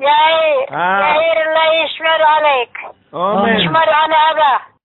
يا عير الله يشمل عليك. آمين. يشمل على أبا.